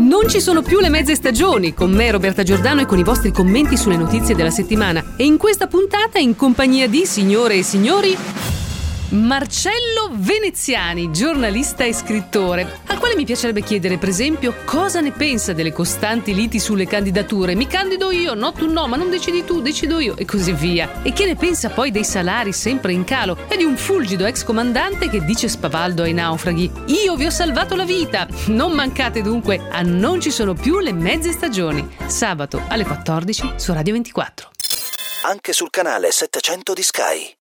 Non ci sono più le mezze stagioni, con me Roberta Giordano e con i vostri commenti sulle notizie della settimana. E in questa puntata, in compagnia di, signore e signori, Marcello Veneziani, giornalista e scrittore, al quale mi piacerebbe chiedere, per esempio, cosa ne pensa delle costanti liti sulle candidature. Mi candido io, no tu no, ma non decidi tu, decido io, e così via. E che ne pensa poi dei salari sempre in calo e di un fulgido ex comandante che dice spavaldo ai naufraghi: io vi ho salvato la vita. Non mancate dunque a Non ci sono più le mezze stagioni, sabato alle 14 su Radio 24. Anche sul canale 700 di Sky.